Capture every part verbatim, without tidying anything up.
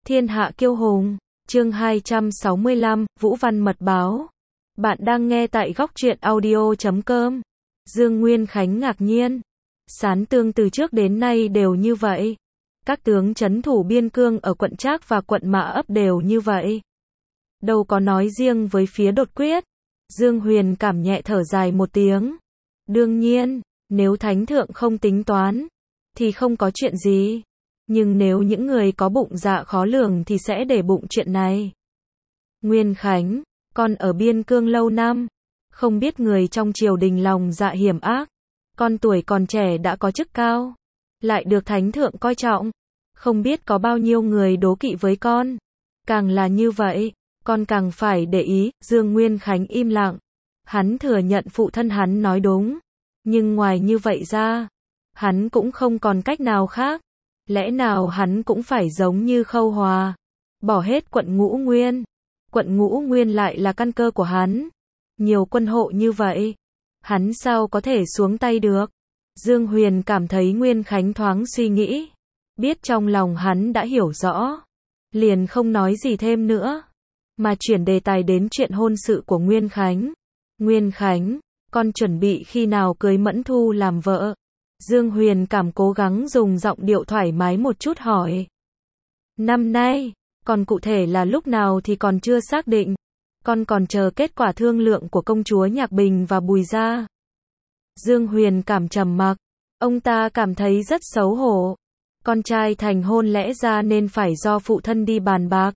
Thiên hạ kiêu hùng, chương hai trăm sáu mươi lăm, Vũ Văn Mật Báo. Bạn đang nghe tại góc truyện audio chấm com. Dương Nguyên Khánh ngạc nhiên. Sán Tương từ trước đến nay đều như vậy. Các tướng trấn thủ biên cương ở quận Trác và quận Mã Ấp đều như vậy. Đâu có nói riêng với phía đột quyết. Dương Huyền cảm nhẹ thở dài một tiếng. Đương nhiên, nếu Thánh Thượng không tính toán, thì không có chuyện gì. Nhưng nếu những người có bụng dạ khó lường thì sẽ để bụng chuyện này. Nguyên Khánh, con ở biên cương lâu năm, không biết người trong triều đình lòng dạ hiểm ác. Con tuổi còn trẻ đã có chức cao, lại được Thánh Thượng coi trọng. Không biết có bao nhiêu người đố kỵ với con. Càng là như vậy, con càng phải để ý. Dương Nguyên Khánh im lặng. Hắn thừa nhận phụ thân hắn nói đúng. Nhưng ngoài như vậy ra, hắn cũng không còn cách nào khác. Lẽ nào hắn cũng phải giống như Khâu Hòa, bỏ hết quận Ngũ Nguyên. Quận Ngũ Nguyên lại là căn cơ của hắn. Nhiều quân hộ như vậy, hắn sao có thể xuống tay được. Dương Huyền cảm thấy Nguyên Khánh thoáng suy nghĩ. Biết trong lòng hắn đã hiểu rõ. Liền không nói gì thêm nữa. Mà chuyển đề tài đến chuyện hôn sự của Nguyên Khánh. Nguyên Khánh, con chuẩn bị khi nào cưới Mẫn Thu làm vợ? Dương Huyền cảm cố gắng dùng giọng điệu thoải mái một chút hỏi. Năm nay, còn cụ thể là lúc nào thì còn chưa xác định. Con còn chờ kết quả thương lượng của công chúa Nhạc Bình và Bùi Gia. Dương Huyền cảm trầm mặc. Ông ta cảm thấy rất xấu hổ. Con trai thành hôn lẽ ra nên phải do phụ thân đi bàn bạc.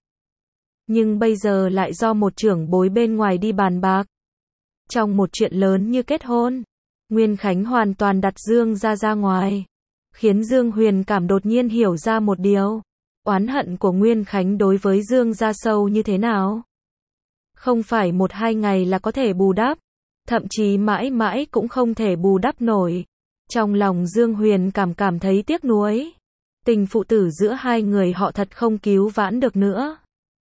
Nhưng bây giờ lại do một trưởng bối bên ngoài đi bàn bạc. Trong một chuyện lớn như kết hôn, Nguyên Khánh hoàn toàn đặt Dương Gia ra ngoài. Khiến Dương Huyền cảm đột nhiên hiểu ra một điều. Oán hận của Nguyên Khánh đối với Dương Gia sâu như thế nào. Không phải một hai ngày là có thể bù đắp. Thậm chí mãi mãi cũng không thể bù đắp nổi. Trong lòng Dương Huyền cảm cảm thấy tiếc nuối. Tình phụ tử giữa hai người họ thật không cứu vãn được nữa.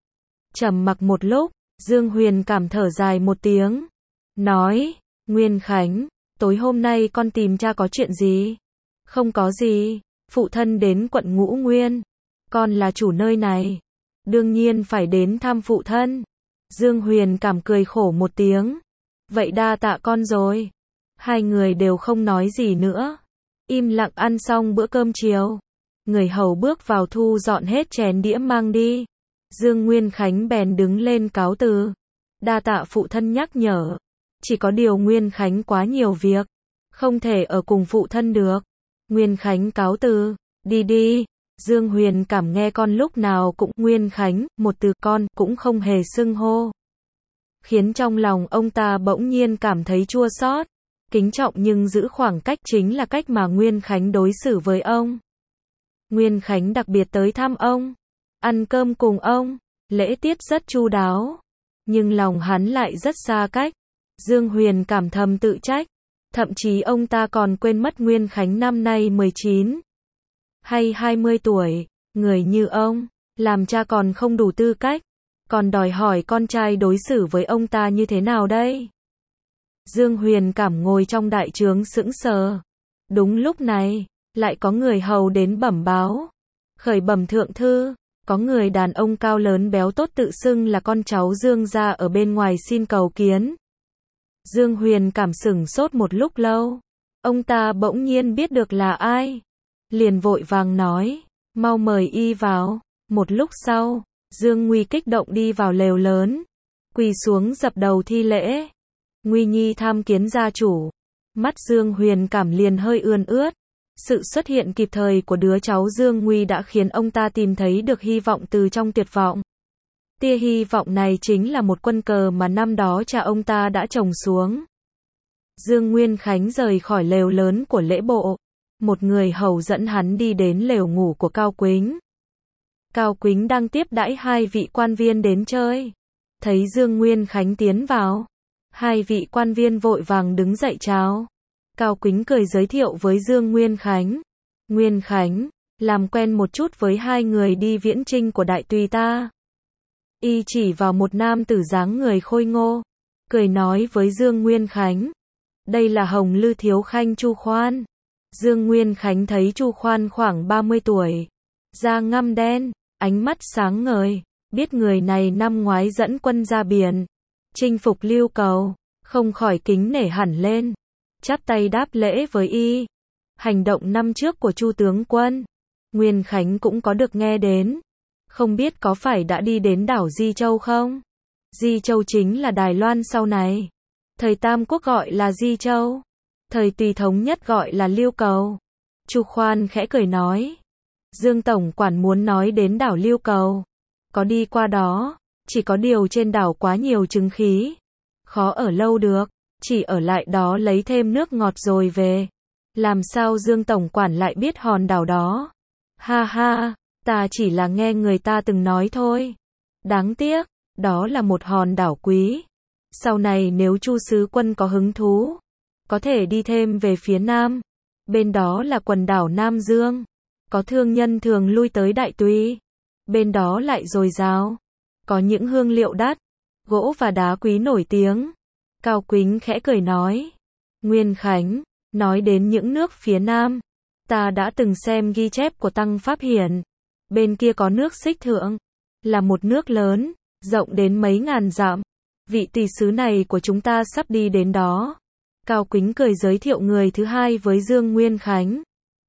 Trầm mặc một lúc, Dương Huyền cảm thở dài một tiếng. Nói, Nguyên Khánh, tối hôm nay con tìm cha có chuyện gì? Không có gì, phụ thân đến quận Ngũ Nguyên. Con là chủ nơi này. Đương nhiên phải đến thăm phụ thân. Dương Huyền cảm cười khổ một tiếng. Vậy đa tạ con rồi. Hai người đều không nói gì nữa. Im lặng ăn xong bữa cơm chiều. Người hầu bước vào thu dọn hết chén đĩa mang đi. Dương Nguyên Khánh bèn đứng lên cáo từ. Đa tạ phụ thân nhắc nhở. Chỉ có điều Nguyên Khánh quá nhiều việc. Không thể ở cùng phụ thân được. Nguyên Khánh cáo từ. Đi đi. Dương Huyền cảm nghe con lúc nào cũng Nguyên Khánh, một từ con cũng không hề xưng hô. Khiến trong lòng ông ta bỗng nhiên cảm thấy chua xót. Kính trọng nhưng giữ khoảng cách chính là cách mà Nguyên Khánh đối xử với ông. Nguyên Khánh đặc biệt tới thăm ông. Ăn cơm cùng ông. Lễ tiết rất chu đáo. Nhưng lòng hắn lại rất xa cách. Dương Huyền cảm thầm tự trách. Thậm chí ông ta còn quên mất Nguyên Khánh năm nay mười chín. Hay hai mươi tuổi. Người như ông. Làm cha còn không đủ tư cách. Còn đòi hỏi con trai đối xử với ông ta như thế nào đây? Dương Huyền cảm ngồi trong đại trướng sững sờ. Đúng lúc này, lại có người hầu đến bẩm báo. Khởi bẩm thượng thư. Có người đàn ông cao lớn béo tốt tự xưng là con cháu Dương gia ở bên ngoài xin cầu kiến. Dương Huyền cảm sửng sốt một lúc lâu. Ông ta bỗng nhiên biết được là ai. Liền vội vàng nói, mau mời y vào. Một lúc sau, Dương Nguy kích động đi vào lều lớn. Quỳ xuống dập đầu thi lễ. Nguy nhi tham kiến gia chủ. Mắt Dương Huyền cảm liền hơi ươn ướt. Sự xuất hiện kịp thời của đứa cháu Dương Nguy đã khiến ông ta tìm thấy được hy vọng từ trong tuyệt vọng. Tia hy vọng này chính là một quân cờ mà năm đó cha ông ta đã trồng xuống. Dương Nguyên Khánh rời khỏi lều lớn của lễ bộ. Một người hầu dẫn hắn đi đến lều ngủ của Cao Quýnh. Cao Quýnh đang tiếp đãi hai vị quan viên đến chơi. Thấy Dương Nguyên Khánh tiến vào. Hai vị quan viên vội vàng đứng dậy chào. Cao Quýnh cười giới thiệu với Dương Nguyên Khánh. Nguyên Khánh, làm quen một chút với hai người đi viễn chinh của đại tùy ta. Y chỉ vào một nam tử dáng người khôi ngô. Cười nói với Dương Nguyên Khánh. Đây là Hồng Lư Thiếu Khanh Chu Khoan. Dương Nguyên Khánh thấy Chu Khoan khoảng ba mươi tuổi. Da ngăm đen, ánh mắt sáng ngời, biết người này năm ngoái dẫn quân ra biển, chinh phục Lưu Cầu, không khỏi kính nể hẳn lên, chắp tay đáp lễ với y. Hành động năm trước của Chu tướng quân, Nguyên Khánh cũng có được nghe đến, không biết có phải đã đi đến đảo Di Châu không? Di Châu chính là Đài Loan sau này. Thời Tam Quốc gọi là Di Châu, thời Tùy Thống Nhất gọi là Lưu Cầu. Chu Khoan khẽ cười nói, Dương tổng quản muốn nói đến đảo Lưu Cầu, có đi qua đó, chỉ có điều trên đảo quá nhiều chứng khí, khó ở lâu được, chỉ ở lại đó lấy thêm nước ngọt rồi về. Làm sao Dương tổng quản lại biết hòn đảo đó? Ha ha, ta chỉ là nghe người ta từng nói thôi. Đáng tiếc, đó là một hòn đảo quý. Sau này nếu Chu sứ quân có hứng thú, có thể đi thêm về phía nam. Bên đó là quần đảo Nam Dương, có thương nhân thường lui tới Đại Tùy. Bên đó lại dồi dào, có những hương liệu đắt, gỗ và đá quý nổi tiếng. Cao Quýnh khẽ cười nói, Nguyên Khánh, nói đến những nước phía nam, ta đã từng xem ghi chép của Tăng Pháp Hiển. Bên kia có nước Xích Thượng, là một nước lớn, rộng đến mấy ngàn dặm. Vị tỷ sứ này của chúng ta sắp đi đến đó. Cao Quýnh cười giới thiệu người thứ hai với Dương Nguyên Khánh.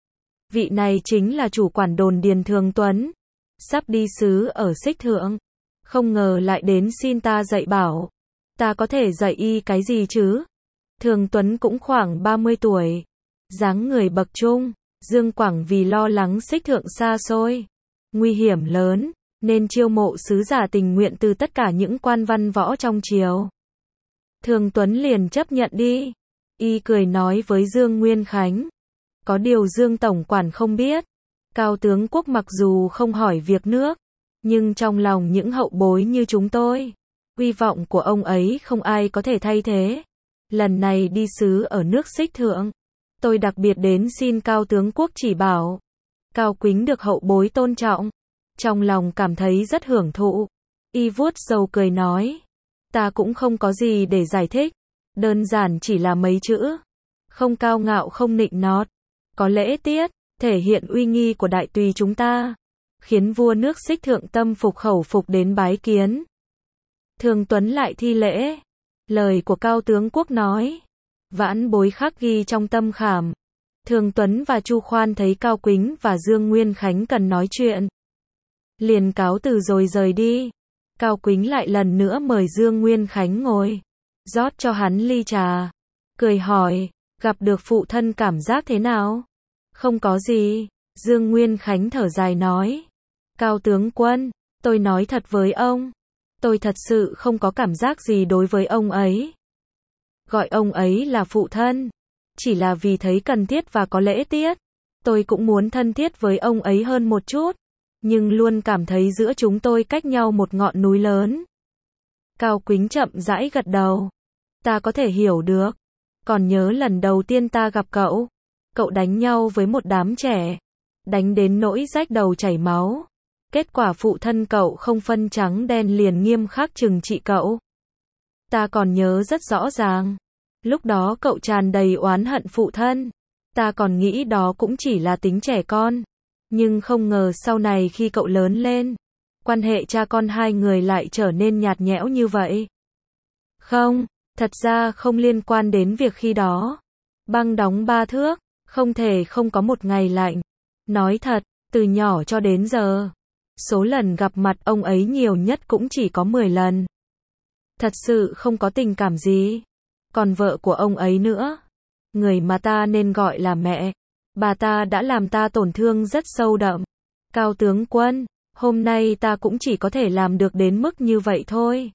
Vị này chính là chủ quản đồn Điền Thường Tuấn, sắp đi sứ ở Xích Thượng. Không ngờ lại đến xin ta dạy bảo. Ta có thể dạy y cái gì chứ? Thường Tuấn cũng khoảng ba mươi tuổi, dáng người bậc trung. Dương Quảng vì lo lắng Xích Thượng xa xôi, nguy hiểm lớn, nên chiêu mộ sứ giả tình nguyện từ tất cả những quan văn võ trong triều. Thường Tuấn liền chấp nhận đi. Y cười nói với Dương Nguyên Khánh, có điều Dương tổng quản không biết, Cao tướng quốc mặc dù không hỏi việc nước, nhưng trong lòng những hậu bối như chúng tôi, uy vọng của ông ấy không ai có thể thay thế. Lần này đi sứ ở nước Xích Thượng, tôi đặc biệt đến xin Cao tướng quốc chỉ bảo. Cao Quýnh được hậu bối tôn trọng, trong lòng cảm thấy rất hưởng thụ. Y vuốt râu cười nói, ta cũng không có gì để giải thích, đơn giản chỉ là mấy chữ, không cao ngạo không nịnh nọt, có lễ tiết, thể hiện uy nghi của Đại Tùy chúng ta, khiến vua nước Xích Thượng tâm phục khẩu phục đến bái kiến. Thường Tuấn lại thi lễ, lời của Cao tướng quốc nói, vãn bối khắc ghi trong tâm khảm. Thường Tuấn và Chu Khoan thấy Cao Quýnh và Dương Nguyên Khánh cần nói chuyện, liền cáo từ rồi rời đi. Cao Quýnh lại lần nữa mời Dương Nguyên Khánh ngồi, rót cho hắn ly trà, cười hỏi, gặp được phụ thân cảm giác thế nào? Không có gì, Dương Nguyên Khánh thở dài nói, Cao tướng quân, tôi nói thật với ông, tôi thật sự không có cảm giác gì đối với ông ấy. Gọi ông ấy là phụ thân, chỉ là vì thấy cần thiết và có lễ tiết. Tôi cũng muốn thân thiết với ông ấy hơn một chút, nhưng luôn cảm thấy giữa chúng tôi cách nhau một ngọn núi lớn. Cao Quýnh chậm rãi gật đầu. Ta có thể hiểu được. Còn nhớ lần đầu tiên ta gặp cậu, cậu đánh nhau với một đám trẻ, đánh đến nỗi rách đầu chảy máu. Kết quả phụ thân cậu không phân trắng đen liền nghiêm khắc trừng trị cậu. Ta còn nhớ rất rõ ràng. Lúc đó cậu tràn đầy oán hận phụ thân. Ta còn nghĩ đó cũng chỉ là tính trẻ con. Nhưng không ngờ sau này khi cậu lớn lên, quan hệ cha con hai người lại trở nên nhạt nhẽo như vậy. Không, thật ra không liên quan đến việc khi đó. Băng đóng ba thước, không thể không có một ngày lạnh. Nói thật, từ nhỏ cho đến giờ, số lần gặp mặt ông ấy nhiều nhất cũng chỉ có mười lần. Thật sự không có tình cảm gì. Còn vợ của ông ấy nữa, người mà ta nên gọi là mẹ, bà ta đã làm ta tổn thương rất sâu đậm. Cao tướng quân, hôm nay ta cũng chỉ có thể làm được đến mức như vậy thôi.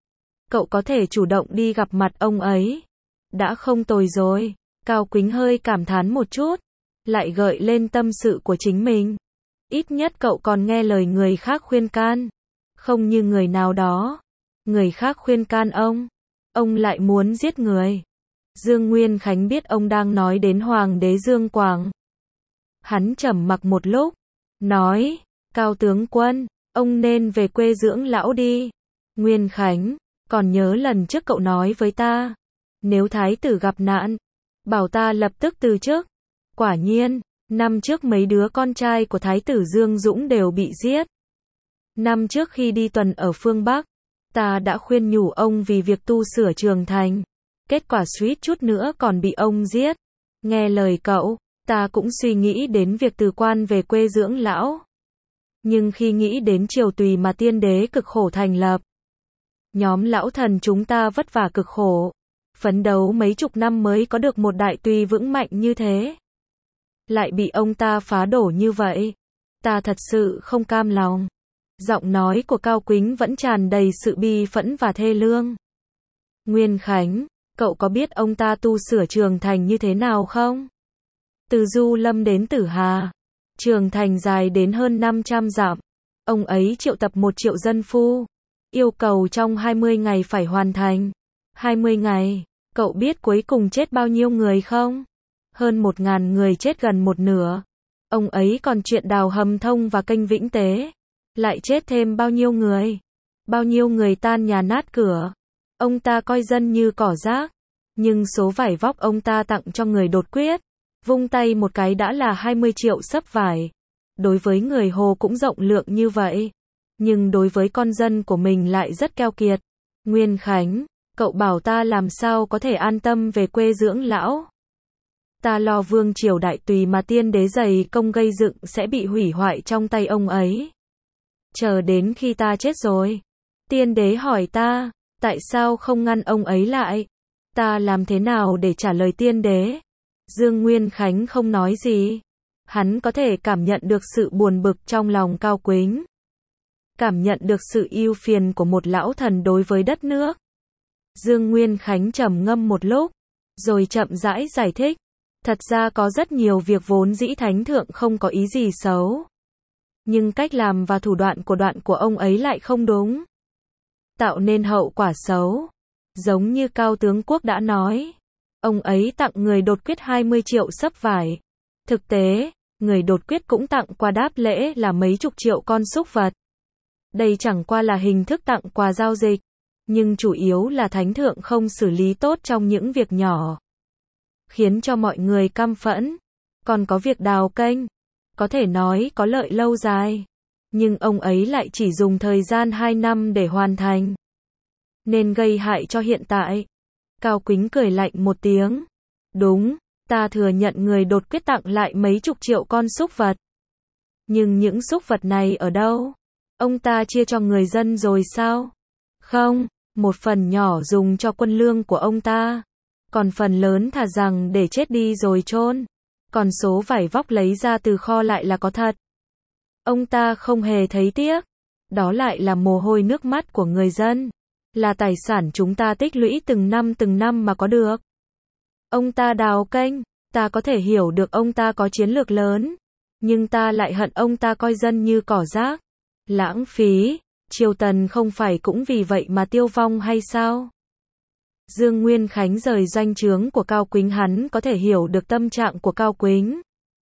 Cậu có thể chủ động đi gặp mặt ông ấy, đã không tồi rồi. Cao Quýnh hơi cảm thán một chút, lại gợi lên tâm sự của chính mình. Ít nhất cậu còn nghe lời người khác khuyên can, không như người nào đó, người khác khuyên can ông, ông lại muốn giết người. Dương Nguyên Khánh biết ông đang nói đến Hoàng đế Dương Quảng. Hắn trầm mặc một lúc, nói, Cao tướng quân, ông nên về quê dưỡng lão đi. Nguyên Khánh, còn nhớ lần trước cậu nói với ta, nếu thái tử gặp nạn, bảo ta lập tức từ chức. Quả nhiên, năm trước mấy đứa con trai của thái tử Dương Dũng đều bị giết. Năm trước khi đi tuần ở phương Bắc, ta đã khuyên nhủ ông vì việc tu sửa trường thành. Kết quả suýt chút nữa còn bị ông giết. Nghe lời cậu, ta cũng suy nghĩ đến việc từ quan về quê dưỡng lão. Nhưng khi nghĩ đến triều tùy mà tiên đế cực khổ thành lập, nhóm lão thần chúng ta vất vả cực khổ, phấn đấu mấy chục năm mới có được một đại tùy vững mạnh như thế, lại bị ông ta phá đổ như vậy, ta thật sự không cam lòng. Giọng nói của Cao Quýnh vẫn tràn đầy sự bi phẫn và thê lương. Nguyên Khánh, cậu có biết ông ta tu sửa trường thành như thế nào không? Từ Du Lâm đến Tử Hà, trường thành dài đến hơn năm trăm dặm. Ông ấy triệu tập một triệu dân phu, yêu cầu trong hai mươi ngày phải hoàn thành. hai mươi ngày, cậu biết cuối cùng chết bao nhiêu người không? Hơn một ngàn người, chết gần một nửa. Ông ấy còn chuyện đào hầm thông và kênh Vĩnh Tế, lại chết thêm bao nhiêu người? Bao nhiêu người tan nhà nát cửa? Ông ta coi dân như cỏ rác, nhưng số vải vóc ông ta tặng cho người đột quyết, vung tay một cái đã là hai mươi triệu xấp vải. Đối với người Hồ cũng rộng lượng như vậy, nhưng đối với con dân của mình lại rất keo kiệt. Nguyên Khánh, cậu bảo ta làm sao có thể an tâm về quê dưỡng lão? Ta lo vương triều đại tùy mà tiên đế dày công gây dựng sẽ bị hủy hoại trong tay ông ấy. Chờ đến khi ta chết rồi, tiên đế hỏi ta, tại sao không ngăn ông ấy lại? Ta làm thế nào để trả lời tiên đế? Dương Nguyên Khánh không nói gì. Hắn có thể cảm nhận được sự buồn bực trong lòng Cao Quýnh, cảm nhận được sự ưu phiền của một lão thần đối với đất nước. Dương Nguyên Khánh trầm ngâm một lúc, rồi chậm rãi giải thích. Thật ra có rất nhiều việc vốn dĩ Thánh Thượng không có ý gì xấu, nhưng cách làm và thủ đoạn của đoạn của ông ấy lại không đúng, tạo nên hậu quả xấu. Giống như Cao Tướng Quốc đã nói, ông ấy tặng người đột quyết hai mươi triệu xấp vải. Thực tế, người đột quyết cũng tặng quà đáp lễ là mấy chục triệu con súc vật. Đây chẳng qua là hình thức tặng quà giao dịch, nhưng chủ yếu là Thánh Thượng không xử lý tốt trong những việc nhỏ, khiến cho mọi người căm phẫn. Còn có việc đào kênh, có thể nói có lợi lâu dài, nhưng ông ấy lại chỉ dùng thời gian hai năm để hoàn thành, nên gây hại cho hiện tại. Cao Quýnh cười lạnh một tiếng. Đúng, ta thừa nhận người đột quyết tặng lại mấy chục triệu con súc vật. Nhưng những súc vật này ở đâu? Ông ta chia cho người dân rồi sao? Không, một phần nhỏ dùng cho quân lương của ông ta, còn phần lớn thà rằng để chết đi rồi chôn. Còn số vải vóc lấy ra từ kho lại là có thật. Ông ta không hề thấy tiếc. Đó lại là mồ hôi nước mắt của người dân, là tài sản chúng ta tích lũy từng năm từng năm mà có được. Ông ta đào kênh, ta có thể hiểu được ông ta có chiến lược lớn, nhưng ta lại hận ông ta coi dân như cỏ rác, lãng phí. Triều Tần không phải cũng vì vậy mà tiêu vong hay sao? Dương Nguyên Khánh rời doanh trướng của Cao Quýnh, hắn có thể hiểu được tâm trạng của Cao Quýnh.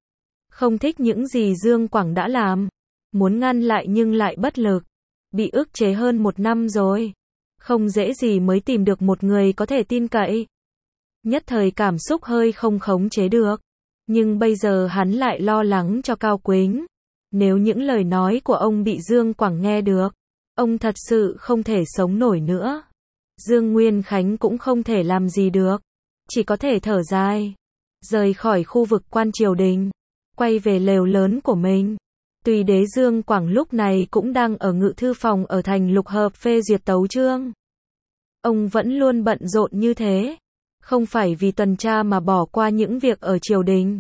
Không thích những gì Dương Quảng đã làm, muốn ngăn lại nhưng lại bất lực, bị ức chế hơn một năm rồi. Không dễ gì mới tìm được một người có thể tin cậy. Nhất thời cảm xúc hơi không khống chế được, nhưng bây giờ hắn lại lo lắng cho Cao Quýnh. Nếu những lời nói của ông bị Dương Quảng nghe được, ông thật sự không thể sống nổi nữa. Dương Nguyên Khánh cũng không thể làm gì được, chỉ có thể thở dài, rời khỏi khu vực quan triều đình, quay về lều lớn của mình. Tùy đế Dương Quảng lúc này cũng đang ở ngự thư phòng ở thành Lục Hợp phê duyệt tấu chương. Ông vẫn luôn bận rộn như thế, không phải vì tuần tra mà bỏ qua những việc ở triều đình.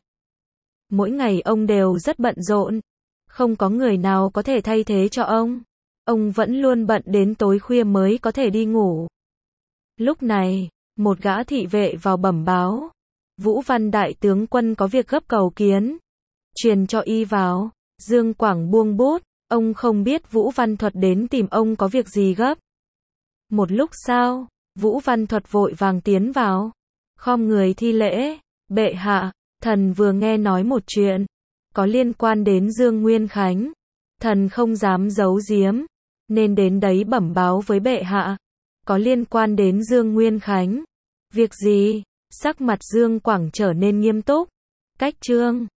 Mỗi ngày ông đều rất bận rộn, không có người nào có thể thay thế cho ông. Ông vẫn luôn bận đến tối khuya mới có thể đi ngủ. Lúc này, một gã thị vệ vào bẩm báo, Vũ Văn đại tướng quân có việc gấp cầu kiến, truyền cho y vào. Dương Quảng buông bút, ông không biết Vũ Văn Thuật đến tìm ông có việc gì gấp. Một lúc sau, Vũ Văn Thuật vội vàng tiến vào, khom người thi lễ. Bệ hạ, thần vừa nghe nói một chuyện, có liên quan đến Dương Nguyên Khánh. Thần không dám giấu giếm, nên đến đấy bẩm báo với bệ hạ. Có liên quan đến Dương Nguyên Khánh. Việc gì? Sắc mặt Dương Quảng trở nên nghiêm túc. Cách chương